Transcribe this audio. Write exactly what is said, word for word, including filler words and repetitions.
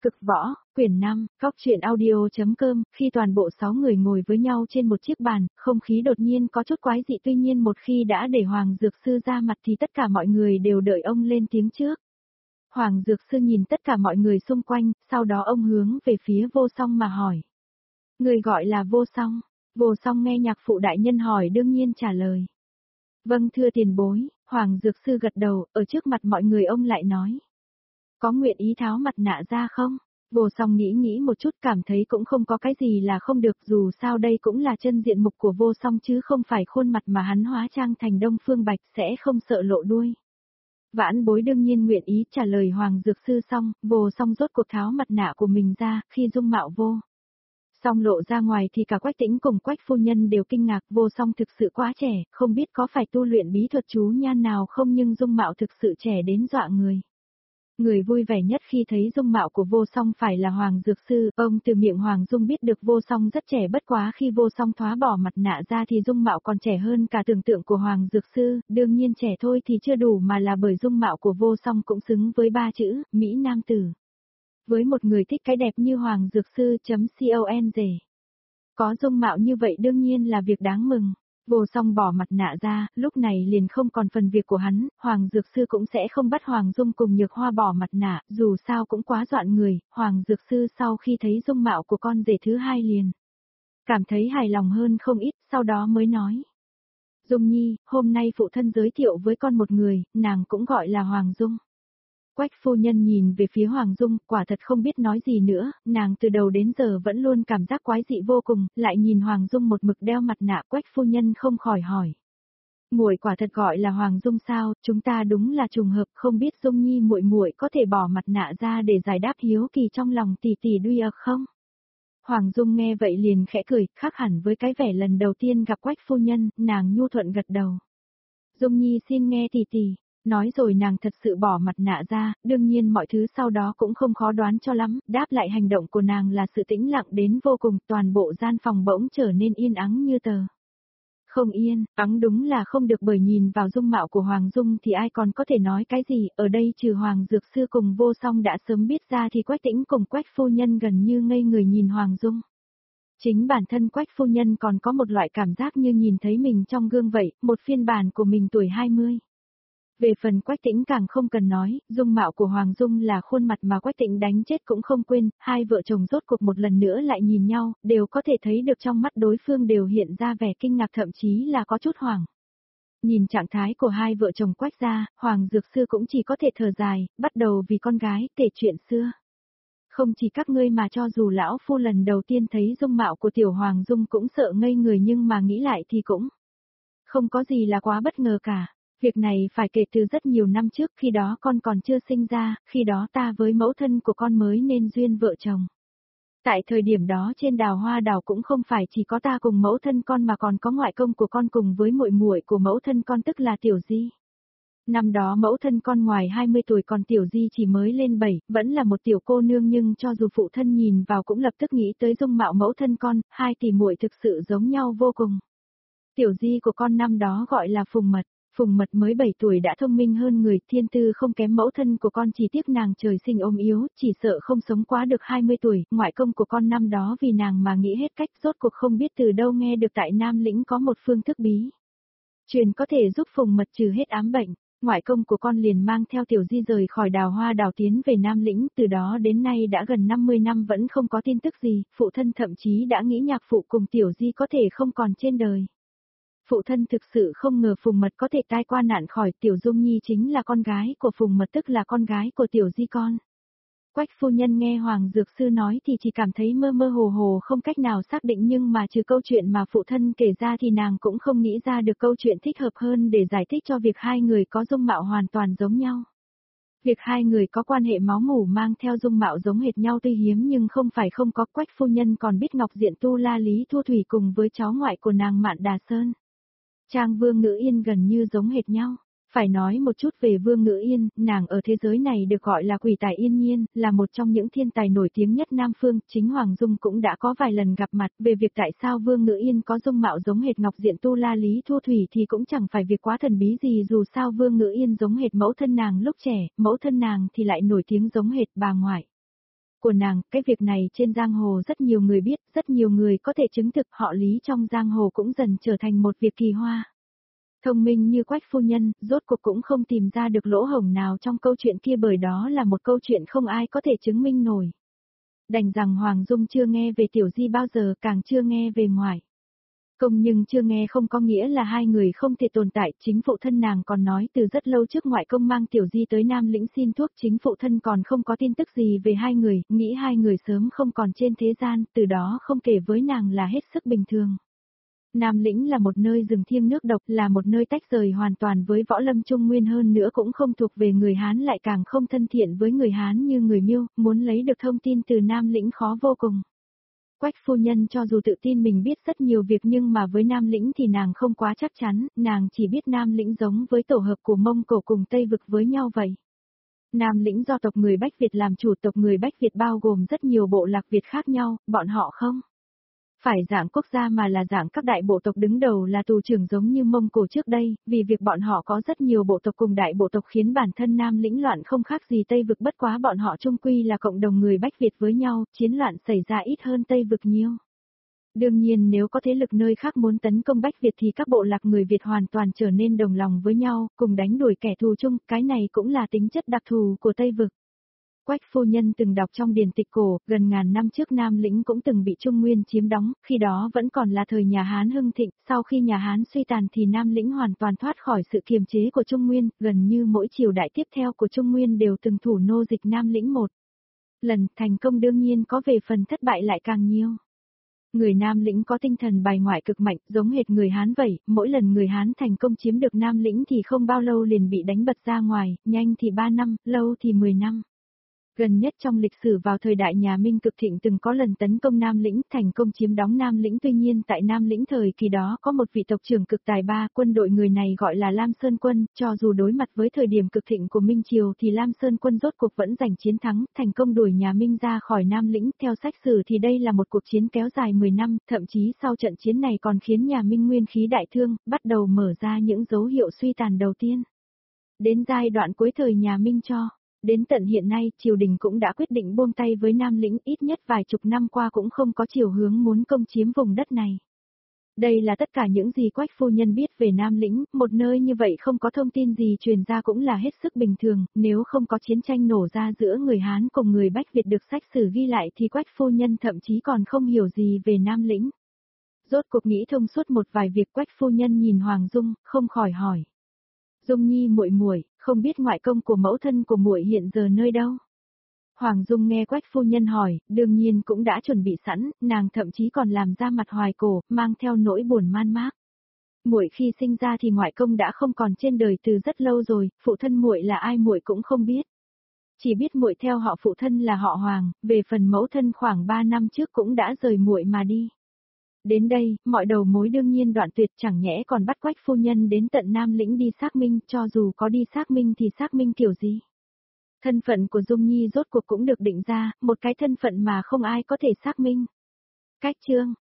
Cực võ, quyển năm, Cóc truyện audio.com, khi toàn bộ sáu người ngồi với nhau trên một chiếc bàn, không khí đột nhiên có chút quái dị, tuy nhiên một khi đã để Hoàng Dược Sư ra mặt thì tất cả mọi người đều đợi ông lên tiếng trước. Hoàng Dược Sư nhìn tất cả mọi người xung quanh, sau đó ông hướng về phía Vô Song mà hỏi. Người gọi là Vô Song. Vô Song nghe nhạc phụ đại nhân hỏi đương nhiên trả lời. Vâng thưa tiền bối, Hoàng Dược Sư gật đầu, ở trước mặt mọi người ông lại nói. Có nguyện ý tháo mặt nạ ra không? Vô Song nghĩ nghĩ một chút, cảm thấy cũng không có cái gì là không được, dù sao đây cũng là chân diện mục của Vô Song chứ không phải khuôn mặt mà hắn hóa trang thành Đông Phương Bạch, sẽ không sợ lộ đuôi. Vãn bối đương nhiên nguyện ý, trả lời Hoàng Dược Sư xong, Vô Song rốt cuộc tháo mặt nạ của mình ra, khi dung mạo Vô Song lộ ra ngoài thì cả Quách Tĩnh cùng Quách phu nhân đều kinh ngạc, Vô Song thực sự quá trẻ, không biết có phải tu luyện bí thuật chú nhan nào không, nhưng dung mạo thực sự trẻ đến dọa người. Người vui vẻ nhất khi thấy dung mạo của Vô Song phải là Hoàng Dược Sư, ông từ miệng Hoàng Dung biết được Vô Song rất trẻ, bất quá khi Vô Song thoá bỏ mặt nạ ra thì dung mạo còn trẻ hơn cả tưởng tượng của Hoàng Dược Sư, đương nhiên trẻ thôi thì chưa đủ mà là bởi dung mạo của Vô Song cũng xứng với ba chữ, Mỹ Nam Tử. Với một người thích cái đẹp như Hoàng Dược Sư.com. Có dung mạo như vậy đương nhiên là việc đáng mừng. Vô Song bỏ mặt nạ ra, lúc này liền không còn phần việc của hắn, Hoàng Dược Sư cũng sẽ không bắt Hoàng Dung cùng Nhược Hoa bỏ mặt nạ, dù sao cũng quá dọa người, Hoàng Dược Sư sau khi thấy dung mạo của con rể thứ hai liền cảm thấy hài lòng hơn không ít, sau đó mới nói. Dung Nhi, hôm nay phụ thân giới thiệu với con một người, nàng cũng gọi là Hoàng Dung. Quách phu nhân nhìn về phía Hoàng Dung, quả thật không biết nói gì nữa, nàng từ đầu đến giờ vẫn luôn cảm giác quái dị vô cùng, lại nhìn Hoàng Dung một mực đeo mặt nạ, Quách phu nhân không khỏi hỏi. Muội quả thật gọi là Hoàng Dung sao, chúng ta đúng là trùng hợp, không biết Dung Nhi muội muội có thể bỏ mặt nạ ra để giải đáp hiếu kỳ trong lòng tỷ tỷ đuôi ực không? Hoàng Dung nghe vậy liền khẽ cười, khác hẳn với cái vẻ lần đầu tiên gặp Quách phu nhân, nàng nhu thuận gật đầu. Dung Nhi xin nghe tỷ tỷ. Nói rồi nàng thật sự bỏ mặt nạ ra, đương nhiên mọi thứ sau đó cũng không khó đoán cho lắm, đáp lại hành động của nàng là sự tĩnh lặng đến vô cùng, toàn bộ gian phòng bỗng trở nên yên ắng như tờ. Không yên, ắng đúng là không được, bởi nhìn vào dung mạo của Hoàng Dung thì ai còn có thể nói cái gì, ở đây trừ Hoàng Dược Sư cùng Vô Song đã sớm biết ra thì Quách Tĩnh cùng Quách phu nhân gần như ngây người nhìn Hoàng Dung. Chính bản thân Quách phu nhân còn có một loại cảm giác như nhìn thấy mình trong gương vậy, một phiên bản của mình tuổi hai mươi. Về phần Quách Tĩnh càng không cần nói, dung mạo của Hoàng Dung là khuôn mặt mà Quách Tĩnh đánh chết cũng không quên, hai vợ chồng rốt cuộc một lần nữa lại nhìn nhau, đều có thể thấy được trong mắt đối phương đều hiện ra vẻ kinh ngạc, thậm chí là có chút hoảng. Nhìn trạng thái của hai vợ chồng Quách gia, Hoàng Dược Sư cũng chỉ có thể thở dài, bắt đầu vì con gái kể chuyện xưa. Không chỉ các ngươi mà cho dù lão phu lần đầu tiên thấy dung mạo của tiểu Hoàng Dung cũng sợ ngây người, nhưng mà nghĩ lại thì cũng không có gì là quá bất ngờ cả. Việc này phải kể từ rất nhiều năm trước, khi đó con còn chưa sinh ra, khi đó ta với mẫu thân của con mới nên duyên vợ chồng. Tại thời điểm đó trên đào hoa đảo cũng không phải chỉ có ta cùng mẫu thân con mà còn có ngoại công của con cùng với muội muội của mẫu thân con tức là Tiểu Di. Năm đó mẫu thân con ngoài hai mươi tuổi, còn Tiểu Di chỉ mới lên bảy, vẫn là một tiểu cô nương, nhưng cho dù phụ thân nhìn vào cũng lập tức nghĩ tới dung mạo mẫu thân con, hai tỷ muội thực sự giống nhau vô cùng. Tiểu Di của con năm đó gọi là Phùng Mật. Phùng Mật mới bảy tuổi đã thông minh hơn người, thiên tư không kém mẫu thân của con, chỉ tiếc nàng trời sinh ốm yếu, chỉ sợ không sống quá được hai mươi tuổi, ngoại công của con năm đó vì nàng mà nghĩ hết cách, rốt cuộc không biết từ đâu nghe được tại Nam Lĩnh có một phương thức bí truyền có thể giúp Phùng Mật trừ hết ám bệnh. Ngoại công của con liền mang theo Tiểu Di rời khỏi đào hoa đảo tiến về Nam Lĩnh, từ đó đến nay đã gần năm mươi năm vẫn không có tin tức gì, phụ thân thậm chí đã nghĩ nhạc phụ cùng Tiểu Di có thể không còn trên đời. Phụ thân thực sự không ngờ Phùng Mật có thể tai qua nạn khỏi, Tiểu Dung Nhi chính là con gái của Phùng Mật, tức là con gái của Tiểu Di con. Quách phu nhân nghe Hoàng Dược Sư nói thì chỉ cảm thấy mơ mơ hồ hồ, không cách nào xác định, nhưng mà trừ câu chuyện mà phụ thân kể ra thì nàng cũng không nghĩ ra được câu chuyện thích hợp hơn để giải thích cho việc hai người có dung mạo hoàn toàn giống nhau. Việc hai người có quan hệ máu mủ mang theo dung mạo giống hệt nhau tuy hiếm nhưng không phải không có. Quách phu nhân còn biết Ngọc Diện Tu La Lý Thu Thủy cùng với cháu ngoại của nàng Mạn Đà Sơn, Trang Vương Ngữ Yên gần như giống hệt nhau. Phải nói một chút về Vương Ngữ Yên, nàng ở thế giới này được gọi là quỷ tài yên nhiên, là một trong những thiên tài nổi tiếng nhất Nam Phương, chính Hoàng Dung cũng đã có vài lần gặp mặt. Về việc tại sao Vương Ngữ Yên có dung mạo giống hệt Ngọc Diện Tu La Lý Thu Thủy thì cũng chẳng phải việc quá thần bí gì, dù sao Vương Ngữ Yên giống hệt mẫu thân nàng lúc trẻ, mẫu thân nàng thì lại nổi tiếng giống hệt bà ngoại. của nàng, cái việc này trên giang hồ rất nhiều người biết, rất nhiều người có thể chứng thực họ Lý trong giang hồ cũng dần trở thành một việc kỳ hoa. Thông minh như Quách phu nhân, rốt cuộc cũng không tìm ra được lỗ hổng nào trong câu chuyện kia bởi đó là một câu chuyện không ai có thể chứng minh nổi. Đành rằng Hoàng Dung chưa nghe về Tiểu Di bao giờ, càng chưa nghe về ngoại công, nhưng chưa nghe không có nghĩa là hai người không thể tồn tại, chính phụ thân nàng còn nói từ rất lâu trước ngoại công mang Tiểu Di tới Nam Lĩnh xin thuốc, chính phụ thân còn không có tin tức gì về hai người, nghĩ hai người sớm không còn trên thế gian, từ đó không kể với nàng là hết sức bình thường. Nam Lĩnh là một nơi rừng thiêng nước độc, là một nơi tách rời hoàn toàn với võ lâm Trung Nguyên, hơn nữa cũng không thuộc về người Hán, lại càng không thân thiện với người Hán như người Miêu, muốn lấy được thông tin từ Nam Lĩnh khó vô cùng. Quách phu nhân cho dù tự tin mình biết rất nhiều việc nhưng mà với Nam Lĩnh thì nàng không quá chắc chắn, nàng chỉ biết Nam Lĩnh giống với tổ hợp của Mông Cổ cùng Tây Vực với nhau vậy. Nam Lĩnh do tộc người Bách Việt làm chủ, tộc người Bách Việt bao gồm rất nhiều bộ lạc Việt khác nhau, bọn họ không phải dạng quốc gia mà là dạng các đại bộ tộc đứng đầu là tù trưởng giống như Mông Cổ trước đây, vì việc bọn họ có rất nhiều bộ tộc cùng đại bộ tộc khiến bản thân Nam Lĩnh loạn không khác gì Tây Vực, bất quá bọn họ chung quy là cộng đồng người Bách Việt với nhau, chiến loạn xảy ra ít hơn Tây Vực nhiều. Đương nhiên nếu có thế lực nơi khác muốn tấn công Bách Việt thì các bộ lạc người Việt hoàn toàn trở nên đồng lòng với nhau, cùng đánh đuổi kẻ thù chung, cái này cũng là tính chất đặc thù của Tây Vực. Quách phu nhân từng đọc trong điển tịch cổ, gần ngàn năm trước Nam Lĩnh cũng từng bị Trung Nguyên chiếm đóng, khi đó vẫn còn là thời nhà Hán hưng thịnh, sau khi nhà Hán suy tàn thì Nam Lĩnh hoàn toàn thoát khỏi sự kiềm chế của Trung Nguyên, gần như mỗi triều đại tiếp theo của Trung Nguyên đều từng thủ nô dịch Nam Lĩnh một lần, thành công đương nhiên có về phần thất bại lại càng nhiều. Người Nam Lĩnh có tinh thần bài ngoại cực mạnh, giống hệt người Hán vậy, mỗi lần người Hán thành công chiếm được Nam Lĩnh thì không bao lâu liền bị đánh bật ra ngoài, nhanh thì ba năm, lâu thì mười năm. Gần nhất trong lịch sử vào thời đại nhà Minh cực thịnh từng có lần tấn công Nam Lĩnh, thành công chiếm đóng Nam Lĩnh, tuy nhiên tại Nam Lĩnh thời kỳ đó có một vị tộc trưởng cực tài ba, quân đội người này gọi là Lam Sơn Quân, cho dù đối mặt với thời điểm cực thịnh của Minh Triều thì Lam Sơn Quân rốt cuộc vẫn giành chiến thắng, thành công đuổi nhà Minh ra khỏi Nam Lĩnh, theo sách sử thì đây là một cuộc chiến kéo dài mười năm, thậm chí sau trận chiến này còn khiến nhà Minh nguyên khí đại thương, bắt đầu mở ra những dấu hiệu suy tàn đầu tiên. Đến giai đoạn cuối thời nhà Minh cho đến tận hiện nay, triều đình cũng đã quyết định buông tay với Nam Lĩnh, ít nhất vài chục năm qua cũng không có chiều hướng muốn công chiếm vùng đất này. Đây là tất cả những gì Quách phu nhân biết về Nam Lĩnh, một nơi như vậy không có thông tin gì truyền ra cũng là hết sức bình thường, nếu không có chiến tranh nổ ra giữa người Hán cùng người Bách Việt được sách sử ghi lại thì Quách phu nhân thậm chí còn không hiểu gì về Nam Lĩnh. Rốt cuộc nghĩ thông suốt một vài việc, Quách phu nhân nhìn Hoàng Dung, không khỏi hỏi. Dung Nhi muội muội, không biết ngoại công của mẫu thân của muội hiện giờ nơi đâu? Hoàng Dung nghe Quách phu nhân hỏi, đương nhiên cũng đã chuẩn bị sẵn, nàng thậm chí còn làm ra mặt hoài cổ, mang theo nỗi buồn man mác. Muội khi sinh ra thì ngoại công đã không còn trên đời từ rất lâu rồi, phụ thân muội là ai muội cũng không biết. Chỉ biết muội theo họ phụ thân là họ Hoàng, về phần mẫu thân khoảng ba năm trước cũng đã rời muội mà đi. Đến đây, mọi đầu mối đương nhiên đoạn tuyệt, chẳng nhẽ còn bắt Quách phu nhân đến tận Nam Lĩnh đi xác minh, cho dù có đi xác minh thì xác minh kiểu gì. Thân phận của Dung Nhi rốt cuộc cũng được định ra, một cái thân phận mà không ai có thể xác minh. Cách chương